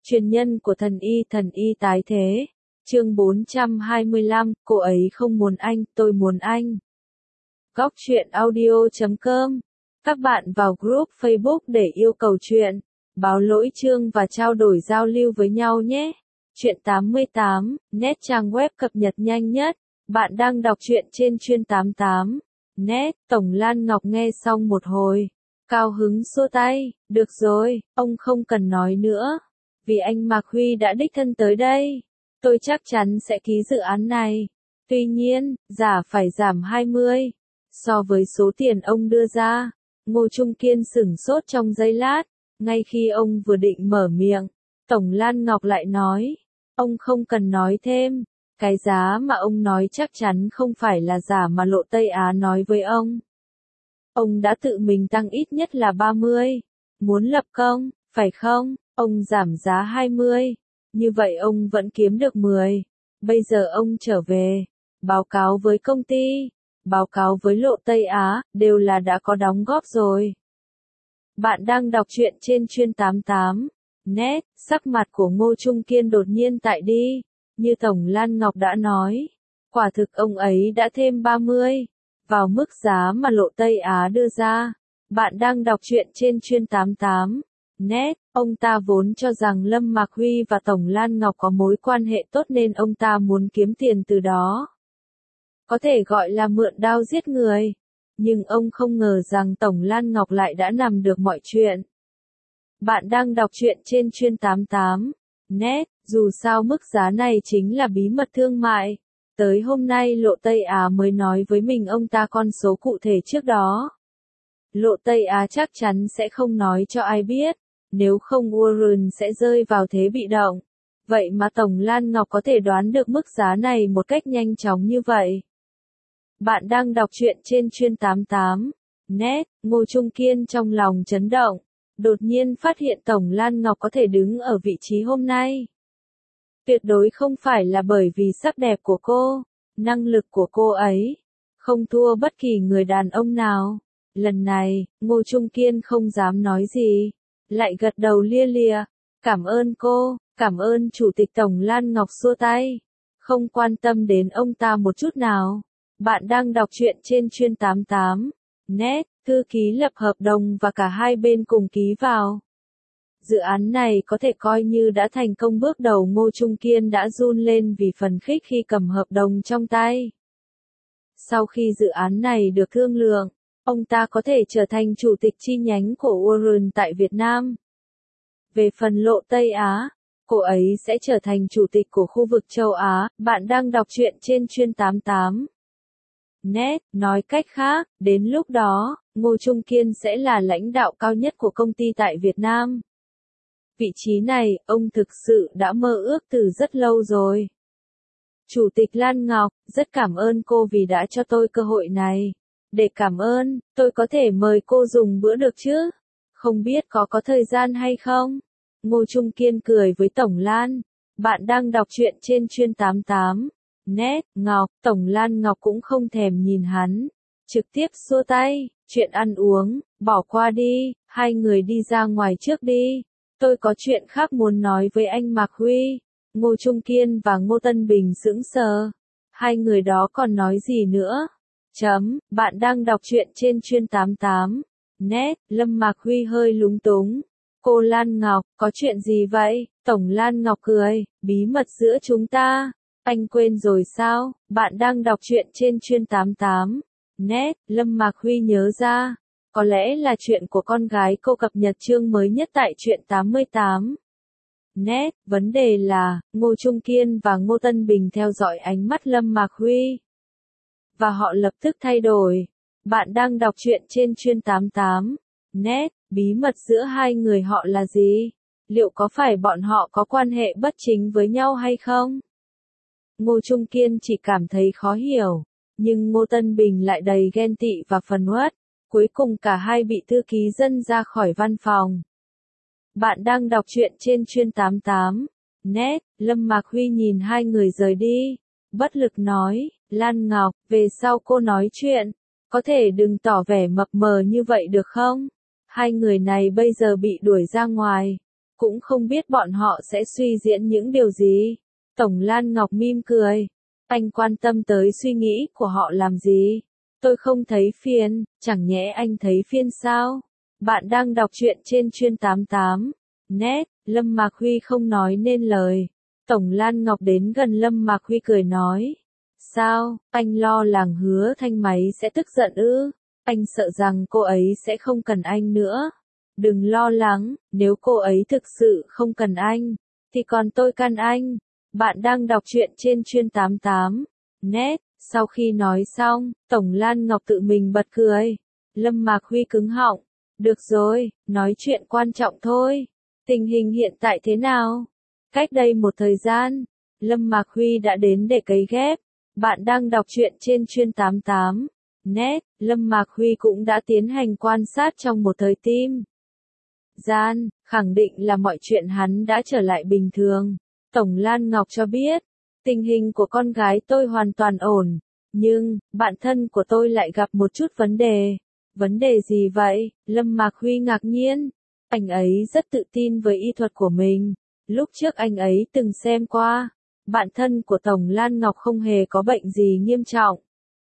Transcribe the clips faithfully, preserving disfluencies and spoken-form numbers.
Truyền nhân của thần y thần y tái thế. Chương bốn trăm hai mươi lăm, cô ấy không muốn anh, tôi muốn anh. Góc truyện audio chấm com. Các bạn vào group Facebook để yêu cầu chuyện, báo lỗi chương và trao đổi giao lưu với nhau nhé. Chuyện tám mươi tám, net trang web cập nhật nhanh nhất. Bạn đang đọc truyện trên chuyên tám mươi tám. Net, Tổng Lan Ngọc nghe xong một hồi. Cao hứng xua tay, được rồi, ông không cần nói nữa. Vì anh Mạc Huy đã đích thân tới đây. Tôi chắc chắn sẽ ký dự án này. Tuy nhiên, giả phải giảm hai mươi. So với số tiền ông đưa ra. Ngô Trung Kiên sửng sốt trong giây lát. Ngay khi ông vừa định mở miệng, Tổng Lan Ngọc lại nói. Ông không cần nói thêm. Cái giá mà ông nói chắc chắn không phải là giả mà Lộ Tây Á nói với ông. Ông đã tự mình tăng ít nhất là ba mươi. Muốn lập công, phải không? Ông giảm giá hai mươi. Như vậy ông vẫn kiếm được mười. Bây giờ ông trở về. Báo cáo với công ty. Báo cáo với Lộ Tây Á. Đều là đã có đóng góp rồi. Bạn đang đọc truyện trên chuyên tám mươi tám. Net. Sắc mặt của Ngô Trung Kiên đột nhiên tại đi. Như Tổng Lan Ngọc đã nói. Quả thực ông ấy đã thêm ba mươi. Vào mức giá mà Lộ Tây Á đưa ra. Bạn đang đọc truyện trên chuyên tám mươi tám. Net, ông ta vốn cho rằng Lâm Mạc Huy và Tổng Lan Ngọc có mối quan hệ tốt nên ông ta muốn kiếm tiền từ đó. Có thể gọi là mượn đao giết người. Nhưng ông không ngờ rằng Tổng Lan Ngọc lại đã nắm được mọi chuyện. Bạn đang đọc truyện trên chuyên tám mươi tám. Net, dù sao mức giá này chính là bí mật thương mại. Tới hôm nay Lộ Tây Á mới nói với mình ông ta con số cụ thể trước đó. Lộ Tây Á chắc chắn sẽ không nói cho ai biết. Nếu không Warren sẽ rơi vào thế bị động. Vậy mà Tổng Lan Ngọc có thể đoán được mức giá này một cách nhanh chóng như vậy. Bạn đang đọc truyện trên chuyên tám mươi tám. Net, Ngô Trung Kiên trong lòng chấn động. Đột nhiên phát hiện Tổng Lan Ngọc có thể đứng ở vị trí hôm nay. Tuyệt đối không phải là bởi vì sắc đẹp của cô, năng lực của cô ấy. Không thua bất kỳ người đàn ông nào. Lần này, Ngô Trung Kiên không dám nói gì. Lại gật đầu lia lịa. Cảm ơn cô, cảm ơn Chủ tịch Tổng Lan Ngọc xua tay. Không quan tâm đến ông ta một chút nào. Bạn đang đọc truyện trên chuyên tám mươi tám. Net, thư ký lập hợp đồng và cả hai bên cùng ký vào. Dự án này có thể coi như đã thành công bước đầu. Ngô Trung Kiên đã run lên vì phấn khích khi cầm hợp đồng trong tay. Sau khi dự án này được thương lượng, ông ta có thể trở thành chủ tịch chi nhánh của Warren tại Việt Nam. Về phần Lộ Tây Á, cô ấy sẽ trở thành chủ tịch của khu vực châu Á. Bạn đang đọc truyện trên chuyên tám mươi tám. Net, nói cách khác, đến lúc đó, Ngô Trung Kiên sẽ là lãnh đạo cao nhất của công ty tại Việt Nam. Vị trí này, ông thực sự đã mơ ước từ rất lâu rồi. Chủ tịch Lan Ngọc, rất cảm ơn cô vì đã cho tôi cơ hội này. Để cảm ơn, tôi có thể mời cô dùng bữa được chứ? Không biết có có thời gian hay không? Ngô Trung Kiên cười với Tổng Lan. Bạn đang đọc truyện trên chuyên tám mươi tám. Net, Ngọc, Tổng Lan Ngọc cũng không thèm nhìn hắn. Trực tiếp xua tay, chuyện ăn uống, bỏ qua đi, hai người đi ra ngoài trước đi. Tôi có chuyện khác muốn nói với anh Mạc Huy. Ngô Trung Kiên và Ngô Tân Bình sững sờ. Hai người đó còn nói gì nữa? Chấm, bạn đang đọc truyện trên chuyên tám mươi tám. Net, Lâm Mạc Huy hơi lúng túng. Cô Lan Ngọc, có chuyện gì vậy? Tổng Lan Ngọc cười, bí mật giữa chúng ta. Anh quên rồi sao? Bạn đang đọc truyện trên chuyên tám mươi tám. Net, Lâm Mạc Huy nhớ ra. Có lẽ là chuyện của con gái cô cập nhật chương mới nhất tại truyện tám mươi tám. Net, vấn đề là, Ngô Trung Kiên và Ngô Tân Bình theo dõi ánh mắt Lâm Mạc Huy. Và họ lập tức thay đổi. Bạn đang đọc truyện trên chuyên tám mươi tám. Net, bí mật giữa hai người họ là gì? Liệu có phải bọn họ có quan hệ bất chính với nhau hay không? Ngô Trung Kiên chỉ cảm thấy khó hiểu. Nhưng Ngô Tân Bình lại đầy ghen tị và phẫn uất. Cuối cùng cả hai bị thư ký dân ra khỏi văn phòng. Bạn đang đọc truyện trên chuyên tám mươi tám. Net, Lâm Mạc Huy nhìn hai người rời đi. Bất lực nói, Lan Ngọc, về sau cô nói chuyện. Có thể đừng tỏ vẻ mập mờ như vậy được không? Hai người này bây giờ bị đuổi ra ngoài. cũng không biết bọn họ sẽ suy diễn những điều gì. Tổng Lan Ngọc mỉm cười. Anh quan tâm tới suy nghĩ của họ làm gì? Tôi không thấy phiền, chẳng nhẽ anh thấy phiền sao? Bạn đang đọc truyện trên Chuyên tám tám net, Lâm Mạc Huy không nói nên lời. Tổng Lan Ngọc đến gần Lâm Mạc Huy cười nói. Sao, anh lo lắng Hứa Thanh Máy sẽ tức giận ư? Anh sợ rằng cô ấy sẽ không cần anh nữa. Đừng lo lắng, nếu cô ấy thực sự không cần anh, thì còn tôi cần anh. Bạn đang đọc truyện trên Chuyên tám tám net. Sau khi nói xong, Tổng Lan Ngọc tự mình bật cười. Lâm Mạc Huy cứng họng. Được rồi, nói chuyện quan trọng thôi. Tình hình hiện tại thế nào? Cách đây một thời gian, Lâm Mạc Huy đã đến để cấy ghép. Bạn đang đọc truyện trên Chuyên tám tám net. Lâm Mạc Huy cũng đã tiến hành quan sát trong một thời tim gian, khẳng định là mọi chuyện hắn đã trở lại bình thường. Tổng Lan Ngọc cho biết, tình hình của con gái tôi hoàn toàn ổn, nhưng, bạn thân của tôi lại gặp một chút vấn đề. Vấn đề gì vậy? Lâm Mạc Huy ngạc nhiên. Anh ấy rất tự tin với y thuật của mình. Lúc trước anh ấy từng xem qua. Bạn thân của Tổng Lan Ngọc không hề có bệnh gì nghiêm trọng.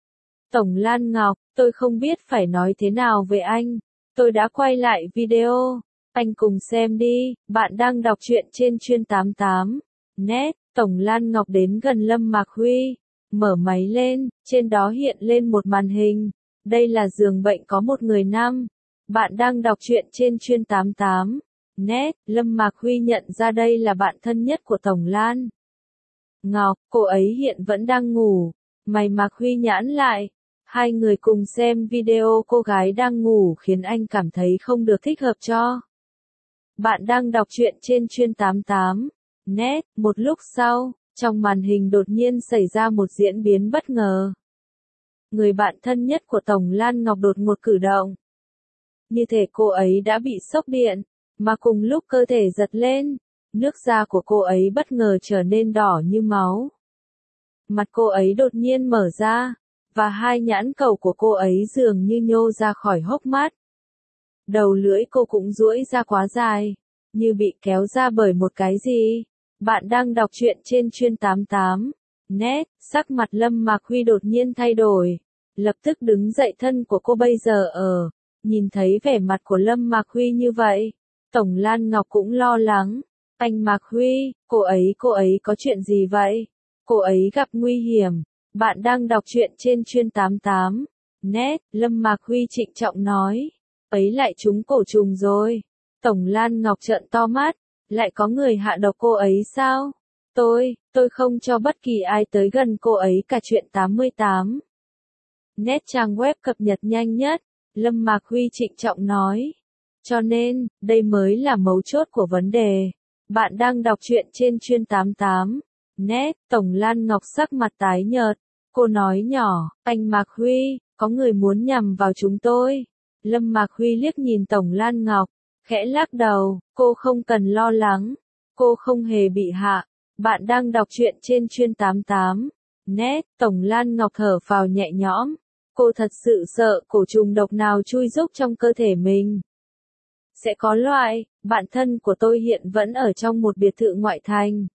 Tổng Lan Ngọc, tôi không biết phải nói thế nào với anh. Tôi đã quay lại video. Anh cùng xem đi. Bạn đang đọc truyện trên Chuyên tám tám net. Tổng Lan Ngọc đến gần Lâm Mạc Huy. Mở máy lên, trên đó hiện lên một màn hình. Đây là giường bệnh có một người nam. Bạn đang đọc truyện trên Chuyên tám tám net. Lâm Mạc Huy nhận ra đây là bạn thân nhất của Tổng Lan Ngọc. Cô ấy hiện vẫn đang ngủ. Mày Mạc Huy nhãn lại. Hai người cùng xem video cô gái đang ngủ khiến anh cảm thấy không được thích hợp cho. Bạn đang đọc truyện trên Chuyên tám tám net. Một lúc sau, trong màn hình đột nhiên xảy ra một diễn biến bất ngờ. Người bạn thân nhất của Tổng Lan Ngọc đột ngột cử động. Như thể cô ấy đã bị sốc điện, mà cùng lúc cơ thể giật lên, nước da của cô ấy bất ngờ trở nên đỏ như máu. Mặt cô ấy đột nhiên mở ra, và hai nhãn cầu của cô ấy dường như nhô ra khỏi hốc mắt. Đầu lưỡi cô cũng duỗi ra quá dài, như bị kéo ra bởi một cái gì. Bạn đang đọc truyện trên Chuyên tám tám net. Sắc mặt Lâm Mạc Huy đột nhiên thay đổi. Lập tức đứng dậy, thân của cô bây giờ ở. Nhìn thấy vẻ mặt của Lâm Mạc Huy như vậy, Tổng Lan Ngọc cũng lo lắng. Anh Mạc Huy, cô ấy cô ấy có chuyện gì vậy? Cô ấy gặp nguy hiểm. Bạn đang đọc truyện trên Chuyên tám tám net. Lâm Mạc Huy trịnh trọng nói. Ấy lại trúng cổ trùng rồi. Tổng Lan Ngọc trợn to mắt. Lại có người hạ độc cô ấy sao? Tôi, tôi không cho bất kỳ ai tới gần cô ấy cả. Truyện tám mươi tám net trang web cập nhật nhanh nhất. Lâm Mạc Huy trịnh trọng nói. Cho nên, đây mới là mấu chốt của vấn đề. Bạn đang đọc truyện trên Chuyên tám tám net. Tổng Lan Ngọc sắc mặt tái nhợt. Cô nói nhỏ, anh Mạc Huy, có người muốn nhằm vào chúng tôi. Lâm Mạc Huy liếc nhìn Tổng Lan Ngọc, khẽ lắc đầu, cô không cần lo lắng. Cô không hề bị hạ. Bạn đang đọc truyện trên Chuyên tám tám net. Tổng Lan Ngọc thở phào nhẹ nhõm. Cô thật sự sợ cổ trùng độc nào chui rúc trong cơ thể mình. Sẽ có loại, bạn thân của tôi hiện vẫn ở trong một biệt thự ngoại thành.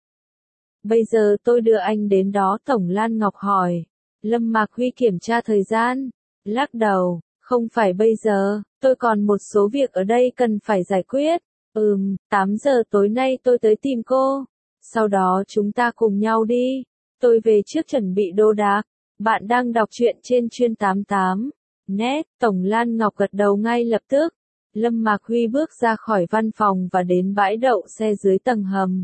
Bây giờ tôi đưa anh đến đó. Tổng Lan Ngọc hỏi. Lâm Mạc Huy kiểm tra thời gian. Lắc đầu, không phải bây giờ, tôi còn một số việc ở đây cần phải giải quyết. Ừm, tám giờ tối nay tôi tới tìm cô. Sau đó chúng ta cùng nhau đi. Tôi về trước chuẩn bị đồ đạc. Bạn đang đọc truyện trên Chuyên tám tám net. Tổng Lan Ngọc gật đầu ngay lập tức. Lâm Mạc Huy bước ra khỏi văn phòng và đến bãi đậu xe dưới tầng hầm.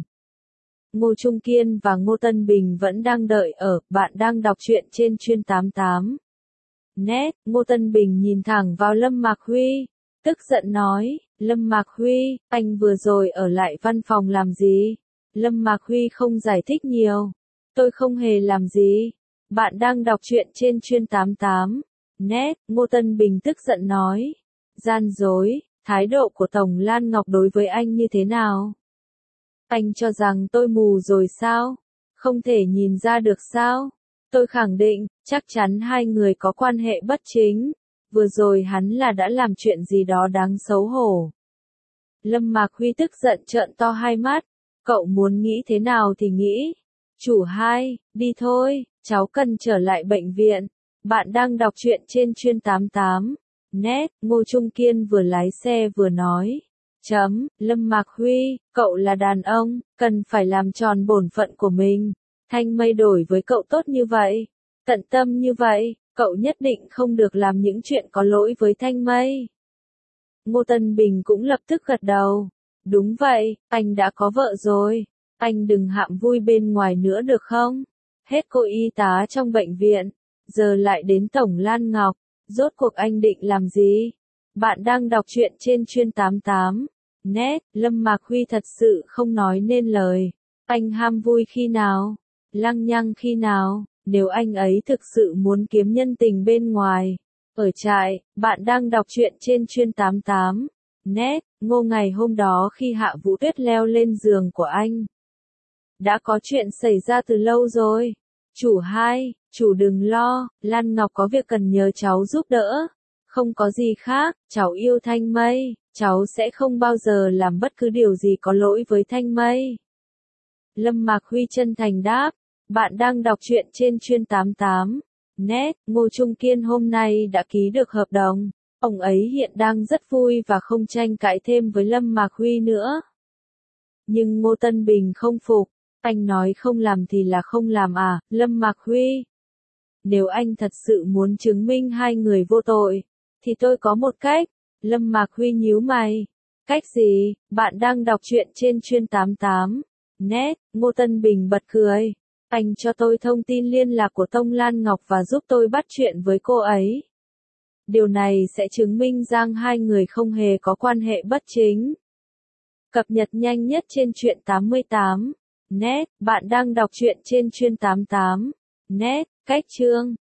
Ngô Trung Kiên và Ngô Tân Bình vẫn đang đợi ở. Bạn đang đọc truyện trên Chuyên tám tám net. Ngô Tân Bình nhìn thẳng vào Lâm Mạc Huy, tức giận nói. Lâm Mạc Huy, anh vừa rồi ở lại văn phòng làm gì? Lâm Mạc Huy không giải thích nhiều. Tôi không hề làm gì. Bạn đang đọc truyện trên Chuyên tám tám net. Ngô Tân Bình tức giận nói. Gian dối, thái độ của Tổng Lan Ngọc đối với anh như thế nào? Anh cho rằng tôi mù rồi sao? Không thể nhìn ra được sao? Tôi khẳng định, chắc chắn hai người có quan hệ bất chính. Vừa rồi hắn là đã làm chuyện gì đó đáng xấu hổ. Lâm Mạc Huy tức giận trợn to hai mắt. Cậu muốn nghĩ thế nào thì nghĩ. Chủ hai, đi thôi, cháu cần trở lại bệnh viện. Bạn đang đọc truyện trên chuyên tám tám. Net, Ngô Trung Kiên vừa lái xe vừa nói. Chấm, Lâm Mạc Huy, cậu là đàn ông, cần phải làm tròn bổn phận của mình. Thanh Mây đổi với cậu tốt như vậy, tận tâm như vậy, cậu nhất định không được làm những chuyện có lỗi với Thanh Mây. Ngô Tân Bình cũng lập tức gật đầu. Đúng vậy, anh đã có vợ rồi. Anh đừng hạm vui bên ngoài nữa được không? Hết cô y tá trong bệnh viện, giờ lại đến Tổng Lan Ngọc. Rốt cuộc anh định làm gì? Bạn đang đọc truyện trên chuyên tám tám. Net, Lâm Mạc Huy thật sự không nói nên lời. Anh ham vui khi nào? Lăng nhăng khi nào? Nếu anh ấy thực sự muốn kiếm nhân tình bên ngoài. Ở trại, bạn đang đọc truyện trên chuyên tám tám. Net, Ngô ngày hôm đó khi Hạ Vũ Tuyết leo lên giường của anh. Đã có chuyện xảy ra từ lâu rồi. Chủ hai, chủ đừng lo, Lan Ngọc có việc cần nhờ cháu giúp đỡ. Không có gì khác, cháu yêu Thanh Mây, cháu sẽ không bao giờ làm bất cứ điều gì có lỗi với Thanh Mây. Lâm Mạc Huy chân thành đáp, bạn đang đọc truyện trên chuyên tám tám. Net, Ngô Trung Kiên hôm nay đã ký được hợp đồng. Ông ấy hiện đang rất vui và không tranh cãi thêm với Lâm Mạc Huy nữa. Nhưng Ngô Tân Bình không phục. Anh nói không làm thì là không làm à, Lâm Mạc Huy. Nếu anh thật sự muốn chứng minh hai người vô tội, thì tôi có một cách. Lâm Mạc Huy nhíu mày. Cách gì? Bạn đang đọc truyện trên chuyên tám tám. Net, Ngô Tân Bình bật cười. Anh cho tôi thông tin liên lạc của Tông Lan Ngọc và giúp tôi bắt chuyện với cô ấy. Điều này sẽ chứng minh rằng hai người không hề có quan hệ bất chính. Cập nhật nhanh nhất trên truyện tám tám. Net, bạn đang đọc truyện trên chuyên tám tám. Net, cách chương.